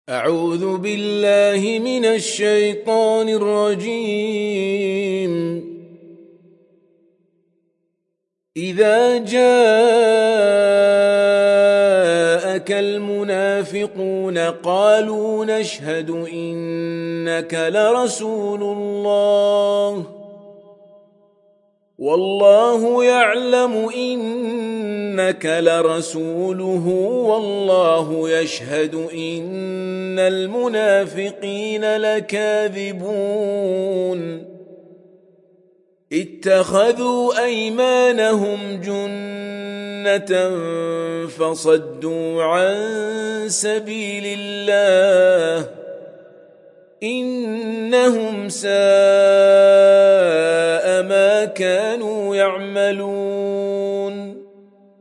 أعوذ بالله من الشيطان الرجيم. إذا جاءك المنافقون قالوا نشهد إنك لرسول الله والله يعلم إنك لرسوله والله يشهد إن المنافقين لكاذبون اتخذوا أيمانهم جنة فصدوا عن سبيل الله إنهم ساء ما كانوا يعملون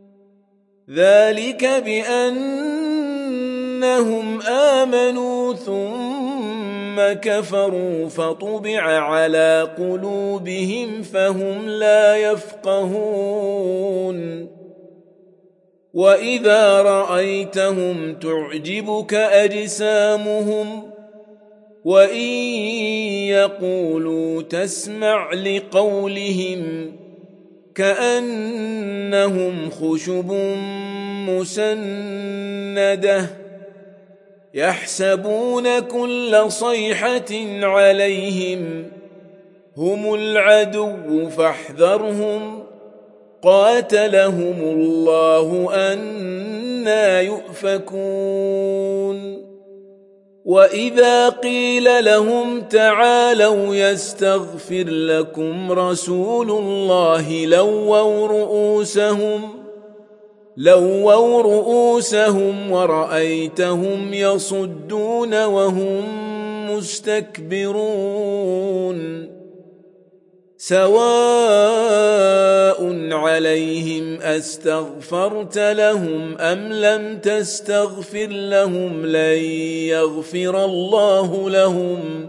ذلك بأنهم آمنوا ثم كفروا فطبع على قلوبهم فهم لا يفقهون وإذا رأيتهم تعجبك أجسامهم وإن يقولوا تسمع لقولهم كأنهم خشب مسندة يحسبون كل صيحة عليهم هم العدو فاحذرهم قاتلهم الله أنى يؤفكون وإذا قيل لهم تعالوا يستغفر لكم رسول الله لووا رؤوسهم ورأيتهم يصدون وهم مستكبرون سواء عليهم أستغفرت لهم أم لم تستغفر لهم لن يغفر الله لهم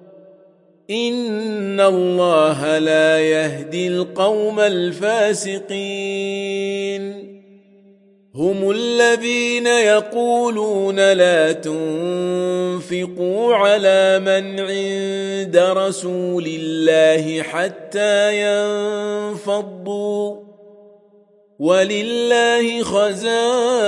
إن الله لا يهدي القوم الفاسقين هم الذين يقولون لا تنفقوا على من عند رسول الله حتى ينفضوا ولله خزائن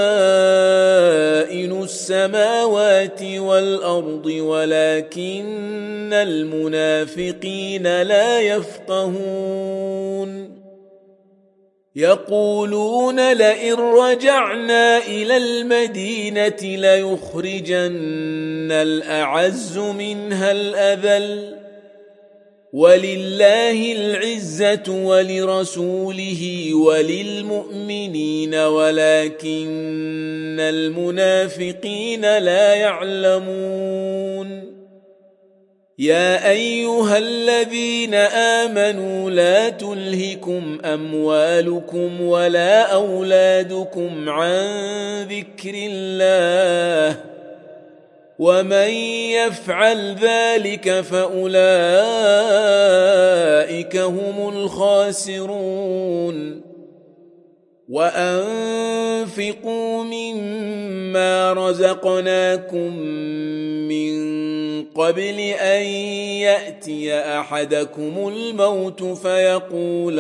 السماوات والأرض ولكن المنافقين لا يفقهون يقولون لئن رجعنا إلى المدينة ليخرجن الأعز منها الأذل ولله العزة ولرسوله وللمؤمنين ولكن المنافقين لا يعلمون يا أيها الذين آمنوا لا تلهكم أموالكم ولا أولادكم عن ذكر الله ومن يفعل ذلك فأولئك هم الخاسرون وأنفقوا مما رزقناكم من قبل أن يأتي أحدكم الموت فيقول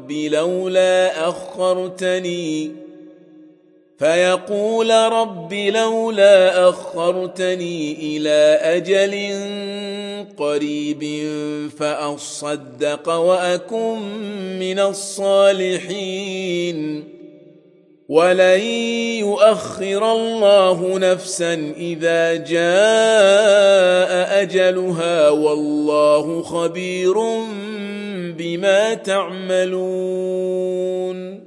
رب لولا أخرتني إلى أجل قريب فأصدق وأكن من الصالحين ولن يؤخر الله نفسا إذا جاء أجلها والله خبير بما تعملون